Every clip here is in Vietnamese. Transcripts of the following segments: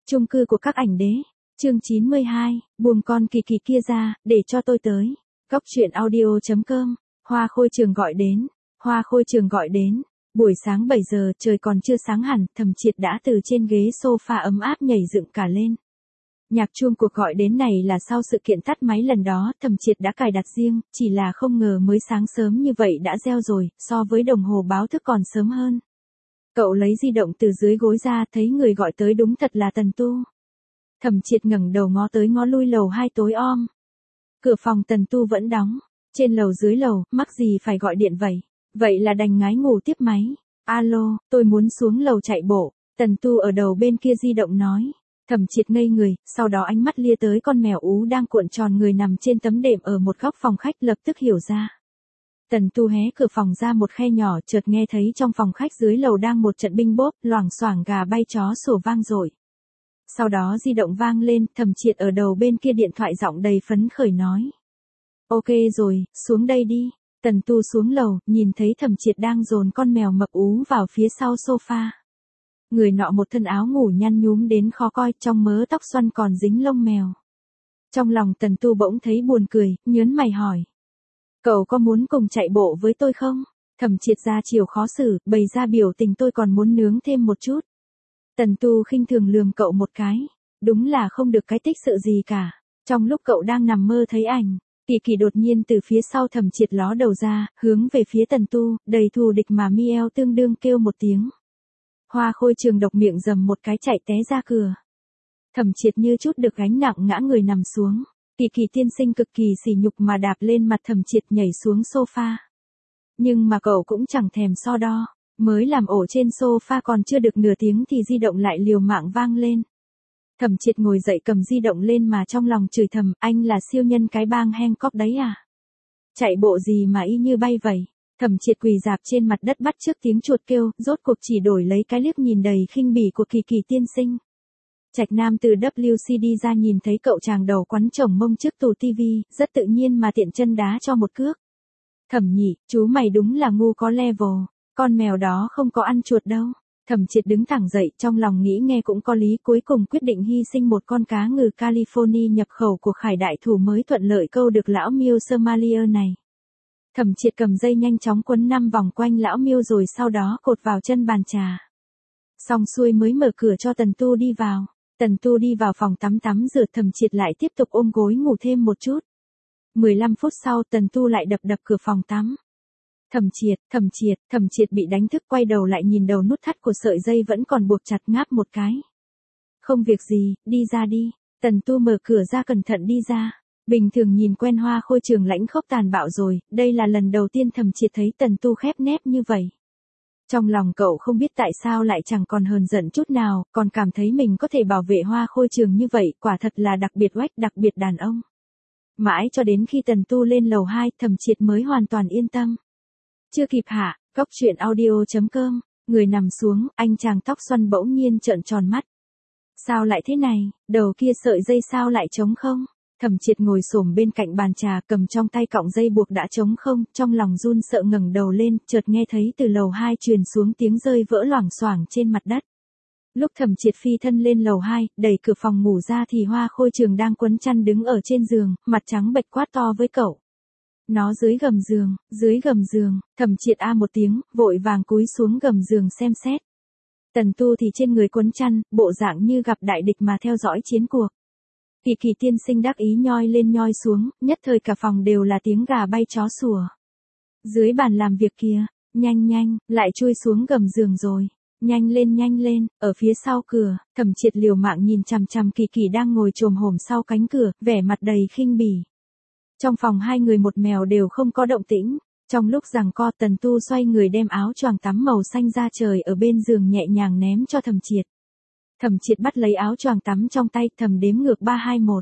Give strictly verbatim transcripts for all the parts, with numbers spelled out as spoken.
Chung cư của các ảnh đế. Chương chín mươi hai, buông con Kỳ Kỳ kia ra, để cho tôi tới. Góc truyện audio chấm com. Hoa Khôi Trường gọi đến. Hoa Khôi Trường gọi đến. Buổi sáng bảy giờ, trời còn chưa sáng hẳn, Thẩm Triệt đã từ trên ghế sofa ấm áp nhảy dựng cả lên. Nhạc chuông cuộc gọi đến này là sau sự kiện tắt máy lần đó, Thẩm Triệt đã cài đặt riêng, chỉ là không ngờ mới sáng sớm như vậy đã reo rồi, so với đồng hồ báo thức còn sớm hơn. Cậu lấy di động từ dưới gối ra, thấy người gọi tới đúng thật là Tần Tu. Thẩm Triệt ngẩng đầu ngó tới ngó lui lầu hai tối om. Cửa phòng Tần Tu vẫn đóng, trên lầu dưới lầu, mắc gì phải gọi điện vậy? Vậy là đành ngái ngủ tiếp máy. Alo, tôi muốn xuống lầu chạy bộ. Tần Tu ở đầu bên kia di động nói. Thẩm Triệt ngây người, sau đó ánh mắt lia tới con mèo ú đang cuộn tròn người nằm trên tấm đệm ở một góc phòng khách, lập tức hiểu ra. Tần Tu hé cửa phòng ra một khe nhỏ, chợt nghe thấy trong phòng khách dưới lầu đang một trận binh bốp, loảng xoảng gà bay chó sủa vang dội. Sau đó di động vang lên, Thẩm Triệt ở đầu bên kia điện thoại giọng đầy phấn khởi nói. Ok rồi, xuống đây đi. Tần Tu xuống lầu, nhìn thấy Thẩm Triệt đang dồn con mèo mập ú vào phía sau sofa. Người nọ một thân áo ngủ nhăn nhúm đến khó coi, trong mớ tóc xoăn còn dính lông mèo. Trong lòng Tần Tu bỗng thấy buồn cười, nhớn mày hỏi. Cậu có muốn cùng chạy bộ với tôi không? Thẩm Triệt ra chiều khó xử, bày ra biểu tình tôi còn muốn nướng thêm một chút. Tần Tu khinh thường lườm cậu một cái. Đúng là không được cái tích sự gì cả. Trong lúc cậu đang nằm mơ thấy ảnh, Kỳ Kỳ đột nhiên từ phía sau Thẩm Triệt ló đầu ra, hướng về phía Tần Tu, đầy thù địch mà mieo tương đương kêu một tiếng. Hoa Khôi Trường độc miệng rầm một cái chạy té ra cửa. Thẩm Triệt như chút được gánh nặng ngã người nằm xuống. Kỳ Kỳ tiên sinh cực kỳ sỉ nhục mà đạp lên mặt Thẩm Triệt nhảy xuống sofa. Nhưng mà cậu cũng chẳng thèm so đo, mới làm ổ trên sofa còn chưa được nửa tiếng thì di động lại liều mạng vang lên. Thẩm Triệt ngồi dậy cầm di động lên mà trong lòng chửi thầm, anh là siêu nhân cái bang Hancock đấy à? Chạy bộ gì mà y như bay vậy? Thẩm Triệt quỳ rạp trên mặt đất bắt chước tiếng chuột kêu, rốt cuộc chỉ đổi lấy cái liếc nhìn đầy khinh bỉ của Kỳ Kỳ tiên sinh. Trạch Nam từ vê xê đi ra nhìn thấy cậu chàng đầu quắn chồng mông trước tủ tivi, rất tự nhiên mà tiện chân đá cho một cước. Thẩm nhị, chú mày đúng là ngu có level, con mèo đó không có ăn chuột đâu. Thẩm Triệt đứng thẳng dậy, trong lòng nghĩ nghe cũng có lý, cuối cùng quyết định hy sinh một con cá ngừ California nhập khẩu của Khải đại thủ mới thuận lợi câu được lão miêu Somalia này. Thẩm Triệt cầm dây nhanh chóng quấn năm vòng quanh lão miêu rồi sau đó cột vào chân bàn trà. Xong xuôi mới mở cửa cho Tần Tu đi vào. Tần Tu đi vào phòng tắm tắm rửa, Thẩm Triệt lại tiếp tục ôm gối ngủ thêm một chút. mười lăm phút sau Tần Tu lại đập đập cửa phòng tắm. Thẩm Triệt, Thẩm Triệt, Thẩm Triệt bị đánh thức quay đầu lại nhìn đầu nút thắt của sợi dây vẫn còn buộc chặt, ngáp một cái. Không việc gì, đi ra đi. Tần Tu mở cửa ra cẩn thận đi ra. Bình thường nhìn quen Hoa Khôi Trường lãnh khốc tàn bạo rồi, đây là lần đầu tiên Thẩm Triệt thấy Tần Tu khép nép như vậy. Trong lòng cậu không biết tại sao lại chẳng còn hờn giận chút nào, còn cảm thấy mình có thể bảo vệ Hoa Khôi Trường như vậy, quả thật là đặc biệt oách, đặc biệt đàn ông. Mãi cho đến khi Tần Tu lên lầu hai, Thẩm Triệt mới hoàn toàn yên tâm. Chưa kịp hạ, góc truyện audio chấm com, người nằm xuống, anh chàng tóc xoăn bỗng nhiên trợn tròn mắt. Sao lại thế này, đầu kia sợi dây sao lại trống không? Thẩm Triệt ngồi xổm bên cạnh bàn trà, cầm trong tay cọng dây buộc đã trống không, trong lòng run sợ ngẩng đầu lên, chợt nghe thấy từ lầu hai truyền xuống tiếng rơi vỡ loảng xoảng trên mặt đất. Lúc Thẩm Triệt phi thân lên lầu hai, đẩy cửa phòng ngủ ra thì Hoa Khôi Trường đang quấn chăn đứng ở trên giường, mặt trắng bệch quát to với cậu. Nó dưới gầm giường, dưới gầm giường. Thẩm Triệt a một tiếng, vội vàng cúi xuống gầm giường xem xét. Tần Tu thì trên người quấn chăn, bộ dạng như gặp đại địch mà theo dõi chiến cuộc. Kỳ Kỳ tiên sinh đắc ý nhoi lên nhoi xuống, nhất thời cả phòng đều là tiếng gà bay chó sủa. Dưới bàn làm việc kia, nhanh nhanh, lại chui xuống gầm giường rồi. Nhanh lên nhanh lên, ở phía sau cửa, Thẩm Triệt liều mạng nhìn chằm chằm Kỳ Kỳ đang ngồi chồm hổm sau cánh cửa, vẻ mặt đầy khinh bỉ. Trong phòng hai người một mèo đều không có động tĩnh. Trong lúc giằng co, Tần Tu xoay người đem áo choàng tắm màu xanh da trời ở bên giường nhẹ nhàng ném cho Thẩm Triệt. Thẩm Triệt bắt lấy áo choàng tắm trong tay, thầm đếm ngược ba hai một.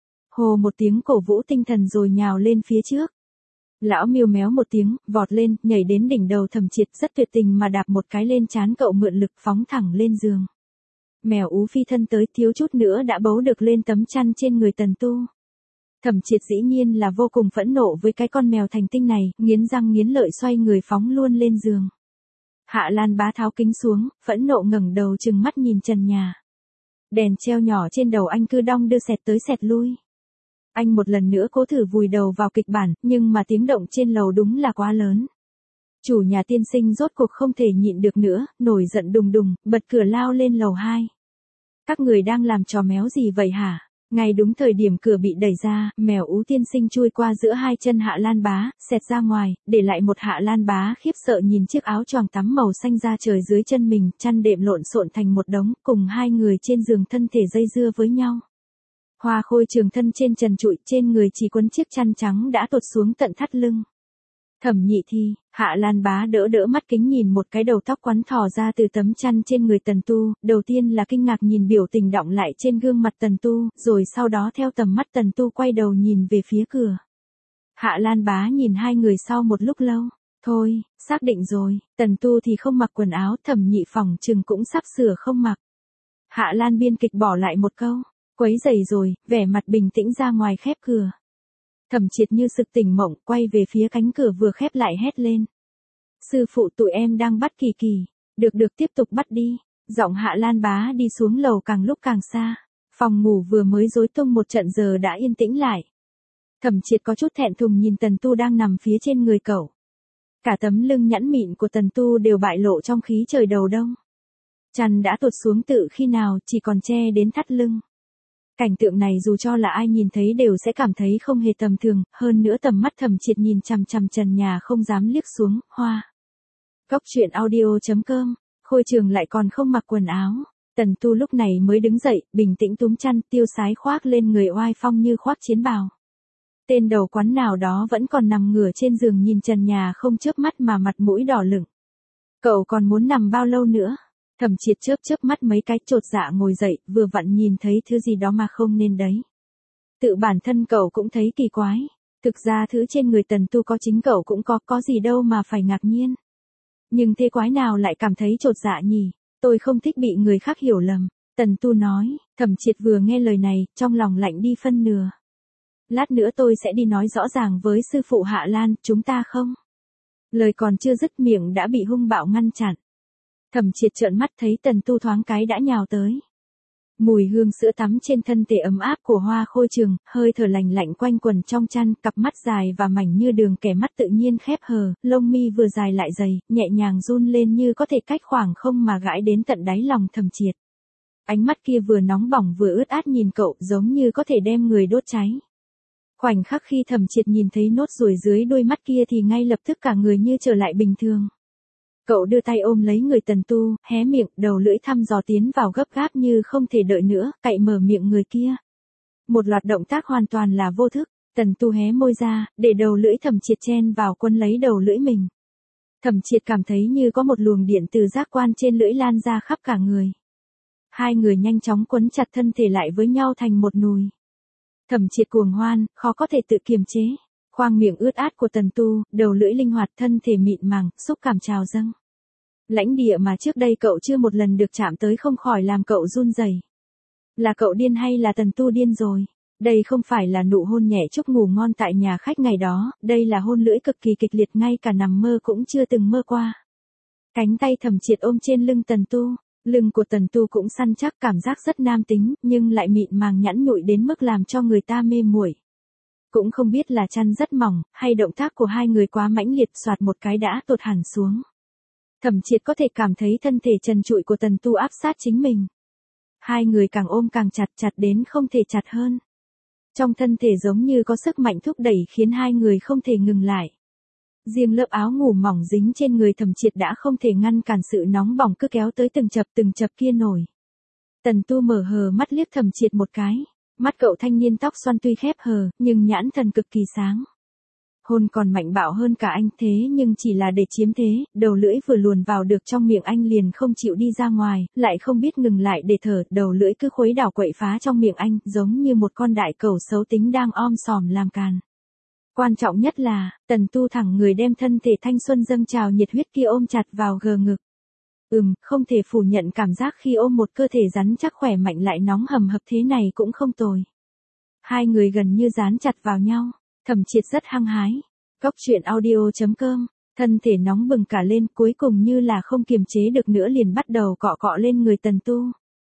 Hồ một tiếng cổ vũ tinh thần rồi nhào lên phía trước. Lão miêu méo một tiếng, vọt lên, nhảy đến đỉnh đầu Thẩm Triệt, rất tuyệt tình mà đạp một cái lên trán cậu, mượn lực phóng thẳng lên giường. Mèo ú phi thân tới, thiếu chút nữa đã bấu được lên tấm chăn trên người Tần Tu. Thẩm Triệt dĩ nhiên là vô cùng phẫn nộ với cái con mèo thành tinh này, nghiến răng nghiến lợi xoay người phóng luôn lên giường. Hạ Lan Bá tháo kính xuống, phẫn nộ ngẩng đầu trừng mắt nhìn trần nhà. Đèn treo nhỏ trên đầu anh cứ đong đưa xẹt tới xẹt lui. Anh một lần nữa cố thử vùi đầu vào kịch bản, nhưng mà tiếng động trên lầu đúng là quá lớn. Chủ nhà tiên sinh rốt cuộc không thể nhịn được nữa, nổi giận đùng đùng, bật cửa lao lên lầu hai. Các người đang làm trò méo gì vậy hả? Ngay đúng thời điểm cửa bị đẩy ra, mèo Ú tiên sinh chui qua giữa hai chân Hạ Lan Bá, xẹt ra ngoài, để lại một Hạ Lan Bá khiếp sợ nhìn chiếc áo choàng tắm màu xanh da trời dưới chân mình, chăn đệm lộn xộn thành một đống, cùng hai người trên giường thân thể dây dưa với nhau. Hoa Khôi Trường thân trên trần trụi, trên người chỉ quấn chiếc chăn trắng đã tụt xuống tận thắt lưng. Thẩm Nhị Thi, Hạ Lan Bá đỡ đỡ mắt kính nhìn một cái đầu tóc quắn thò ra từ tấm chăn trên người Tần Tu, đầu tiên là kinh ngạc nhìn biểu tình đọng lại trên gương mặt Tần Tu, rồi sau đó theo tầm mắt Tần Tu quay đầu nhìn về phía cửa. Hạ Lan Bá nhìn hai người sau một lúc lâu, thôi, xác định rồi, Tần Tu thì không mặc quần áo, Thẩm Nhị phỏng chừng cũng sắp sửa không mặc. Hạ Lan biên kịch bỏ lại một câu, quấy rầy rồi, vẻ mặt bình tĩnh ra ngoài khép cửa. Thẩm Triệt như sực tỉnh mộng, quay về phía cánh cửa vừa khép lại hét lên. Sư phụ tụi em đang bắt Kỳ Kỳ. Được được tiếp tục bắt đi. Giọng Hạ Lan Bá đi xuống lầu càng lúc càng xa. Phòng ngủ vừa mới rối tung một trận giờ đã yên tĩnh lại. Thẩm Triệt có chút thẹn thùng nhìn Tần Tu đang nằm phía trên người cậu. Cả tấm lưng nhẵn mịn của Tần Tu đều bại lộ trong khí trời đầu đông. Chăn đã tụt xuống tự khi nào chỉ còn che đến thắt lưng. Cảnh tượng này dù cho là ai nhìn thấy đều sẽ cảm thấy không hề tầm thường, hơn nữa tầm mắt Thẩm Triệt nhìn chằm chằm trần nhà không dám liếc xuống, hoa. Cóc truyện audio chấm com, Khôi Trường lại còn không mặc quần áo. Tần Tu lúc này mới đứng dậy, bình tĩnh túm chăn, tiêu sái khoác lên người oai phong như khoác chiến bào. Tên đầu quán nào đó vẫn còn nằm ngửa trên giường nhìn trần nhà không chớp mắt mà mặt mũi đỏ lửng. Cậu còn muốn nằm bao lâu nữa? Thẩm Triệt chớp chớp mắt mấy cái chột dạ ngồi dậy, vừa vặn nhìn thấy thứ gì đó mà không nên đấy. Tự bản thân cậu cũng thấy kỳ quái. Thực ra thứ trên người Tần Tu có chính cậu cũng có, có gì đâu mà phải ngạc nhiên. Nhưng thế quái nào lại cảm thấy chột dạ nhỉ? Tôi không thích bị người khác hiểu lầm. Tần Tu nói, Thẩm Triệt vừa nghe lời này, trong lòng lạnh đi phân nửa. Lát nữa tôi sẽ đi nói rõ ràng với sư phụ Hạ Lan, chúng ta không? Lời còn chưa dứt miệng đã bị hung bạo ngăn chặn. Thẩm Triệt trợn mắt thấy Tần Tu thoáng cái đã nhào tới. Mùi hương sữa tắm trên thân thể ấm áp của Hoa Khôi Trường, hơi thở lành lạnh quanh quần trong chăn, cặp mắt dài và mảnh như đường kẻ mắt tự nhiên khép hờ, lông mi vừa dài lại dày, nhẹ nhàng run lên như có thể cách khoảng không mà gãi đến tận đáy lòng Thẩm Triệt. Ánh mắt kia vừa nóng bỏng vừa ướt át nhìn cậu, giống như có thể đem người đốt cháy. Khoảnh khắc khi Thẩm Triệt nhìn thấy nốt ruồi dưới đôi mắt kia thì ngay lập tức cả người như trở lại bình thường. Cậu đưa tay ôm lấy người Tần Tu, hé miệng, đầu lưỡi thăm dò tiến vào gấp gáp như không thể đợi nữa, cạy mở miệng người kia. Một loạt động tác hoàn toàn là vô thức, Tần Tu hé môi ra, để đầu lưỡi Thẩm Triệt chen vào quấn lấy đầu lưỡi mình. Thẩm Triệt cảm thấy như có một luồng điện từ giác quan trên lưỡi lan ra khắp cả người. Hai người nhanh chóng quấn chặt thân thể lại với nhau thành một nùi. Thẩm Triệt cuồng hoan, khó có thể tự kiềm chế. Khoang miệng ướt át của Tần Tu, đầu lưỡi linh hoạt, thân thể mịn màng, xúc cảm trào dâng. Lãnh địa mà trước đây cậu chưa một lần được chạm tới không khỏi làm cậu run rẩy. Là cậu điên hay là Tần Tu điên rồi? Đây không phải là nụ hôn nhẹ chúc ngủ ngon tại nhà khách ngày đó, đây là hôn lưỡi cực kỳ kịch liệt ngay cả nằm mơ cũng chưa từng mơ qua. Cánh tay Thẩm Triệt ôm trên lưng Tần Tu, lưng của Tần Tu cũng săn chắc, cảm giác rất nam tính, nhưng lại mịn màng nhẵn nhụi đến mức làm cho người ta mê muội. Cũng không biết là chăn rất mỏng, hay động tác của hai người quá mãnh liệt, soạt một cái đã tụt hẳn xuống. Thẩm Triệt có thể cảm thấy thân thể trần trụi của Tần Tu áp sát chính mình. Hai người càng ôm càng chặt, chặt đến không thể chặt hơn. Trong thân thể giống như có sức mạnh thúc đẩy khiến hai người không thể ngừng lại. Riêng lớp áo ngủ mỏng dính trên người Thẩm Triệt đã không thể ngăn cản sự nóng bỏng cứ kéo tới từng chập từng chập kia nổi. Tần Tu mở hờ mắt liếc Thẩm Triệt một cái. Mắt cậu thanh niên tóc xoăn tuy khép hờ, nhưng nhãn thần cực kỳ sáng. Hôn còn mạnh bạo hơn cả anh thế nhưng chỉ là để chiếm thế, đầu lưỡi vừa luồn vào được trong miệng anh liền không chịu đi ra ngoài, lại không biết ngừng lại để thở, đầu lưỡi cứ khuấy đảo quậy phá trong miệng anh, giống như một con đại cẩu xấu tính đang om sòm làm càn. Quan trọng nhất là, Tần Tu thẳng người đem thân thể thanh xuân dâng trào nhiệt huyết kia ôm chặt vào gờ ngực. Ừm, không thể phủ nhận cảm giác khi ôm một cơ thể rắn chắc khỏe mạnh lại nóng hầm hập thế này cũng không tồi. Hai người gần như dán chặt vào nhau, Thẩm Triệt rất hăng hái. Cóc truyện audio chấm com, thân thể nóng bừng cả lên, cuối cùng như là không kiềm chế được nữa liền bắt đầu cọ cọ lên người Tần Tu.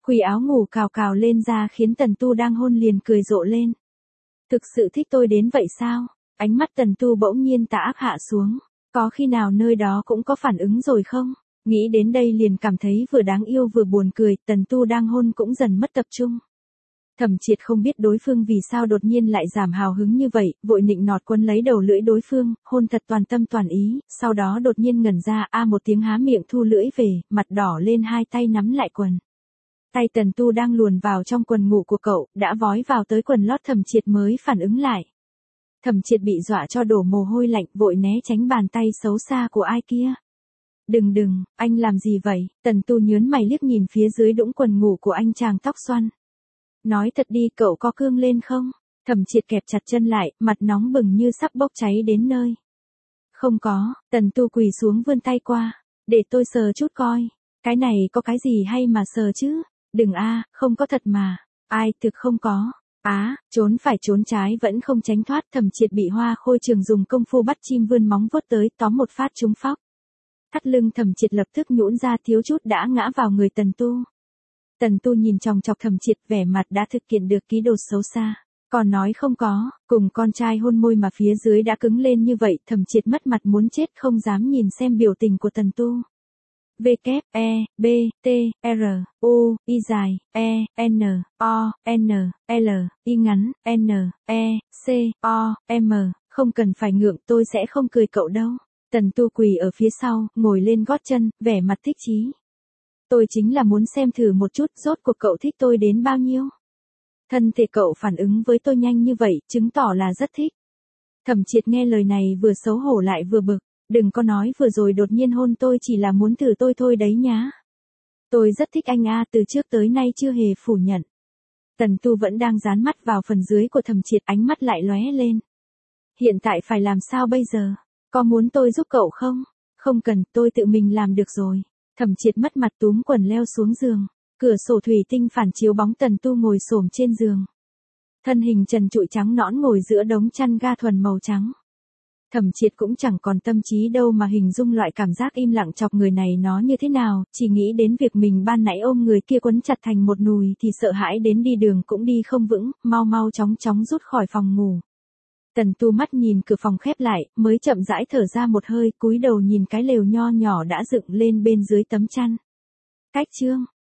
Khuy áo ngủ cào cào lên ra khiến Tần Tu đang hôn liền cười rộ lên. Thực sự thích tôi đến vậy sao? Ánh mắt Tần Tu bỗng nhiên tà ác hạ xuống. Có khi nào nơi đó cũng có phản ứng rồi không? Nghĩ đến đây liền cảm thấy vừa đáng yêu vừa buồn cười, Tần Tu đang hôn cũng dần mất tập trung. Thẩm Triệt không biết đối phương vì sao đột nhiên lại giảm hào hứng như vậy, vội nịnh nọt quấn lấy đầu lưỡi đối phương, hôn thật toàn tâm toàn ý, sau đó đột nhiên ngẩn ra a một tiếng há miệng thu lưỡi về, mặt đỏ lên hai tay nắm lại quần. Tay Tần Tu đang luồn vào trong quần ngủ của cậu, đã vói vào tới quần lót Thẩm Triệt mới phản ứng lại. Thẩm Triệt bị dọa cho đổ mồ hôi lạnh, vội né tránh bàn tay xấu xa của ai kia. Đừng đừng, anh làm gì vậy? Tần Tu nhớn mày liếc nhìn phía dưới đũng quần ngủ của anh chàng tóc xoăn. Nói thật đi, cậu có cương lên không? Thẩm Triệt kẹp chặt chân lại, mặt nóng bừng như sắp bốc cháy đến nơi. Không có, Tần Tu quỳ xuống vươn tay qua. Để tôi sờ chút coi. Cái này có cái gì hay mà sờ chứ? Đừng a, không có thật mà. Ai, thực không có. Á, trốn phải trốn trái vẫn không tránh thoát. Thẩm Triệt bị Hoa Khôi Trường dùng công phu bắt chim vươn móng vuốt tới, tóm một phát trúng phóc. Thắt lưng Thẩm Triệt lập tức nhũn ra, thiếu chút đã ngã vào người Tần Tu. Tần Tu nhìn chòng chọc Thẩm Triệt, vẻ mặt đã thực hiện được ký đồ xấu xa. Còn nói không có, cùng con trai hôn môi mà phía dưới đã cứng lên như vậy, Thẩm Triệt mất mặt muốn chết, không dám nhìn xem biểu tình của Tần Tu. V, kép, E, B, T, R, U, Y dài, E, N, O, N, L, Y ngắn, N, E, C, O, M, không cần phải ngượng, tôi sẽ không cười cậu đâu. Tần Tu quỳ ở phía sau, ngồi lên gót chân, vẻ mặt thích chí. Tôi chính là muốn xem thử một chút rốt cuộc cậu thích tôi đến bao nhiêu. Thân thể cậu phản ứng với tôi nhanh như vậy, chứng tỏ là rất thích. Thẩm Triệt nghe lời này vừa xấu hổ lại vừa bực. Đừng có nói vừa rồi đột nhiên hôn tôi chỉ là muốn thử tôi thôi đấy nhá. Tôi rất thích anh a, từ trước tới nay chưa hề phủ nhận. Tần Tu vẫn đang dán mắt vào phần dưới của Thẩm Triệt, ánh mắt lại lóe lên. Hiện tại phải làm sao bây giờ? Có muốn tôi giúp cậu không? Không cần, tôi tự mình làm được rồi. Thẩm Triệt mất mặt túm quần leo xuống giường. Cửa sổ thủy tinh phản chiếu bóng Tần Tu ngồi xổm trên giường. Thân hình trần trụi trắng nõn ngồi giữa đống chăn ga thuần màu trắng. Thẩm Triệt cũng chẳng còn tâm trí đâu mà hình dung loại cảm giác im lặng chọc người này nó như thế nào, chỉ nghĩ đến việc mình ban nãy ôm người kia quấn chặt thành một nùi thì sợ hãi đến đi đường cũng đi không vững, mau mau chóng chóng rút khỏi phòng ngủ. Tần Tu mắt nhìn cửa phòng khép lại, mới chậm rãi thở ra một hơi, cúi đầu nhìn cái lều nho nhỏ đã dựng lên bên dưới tấm chăn. Cách chương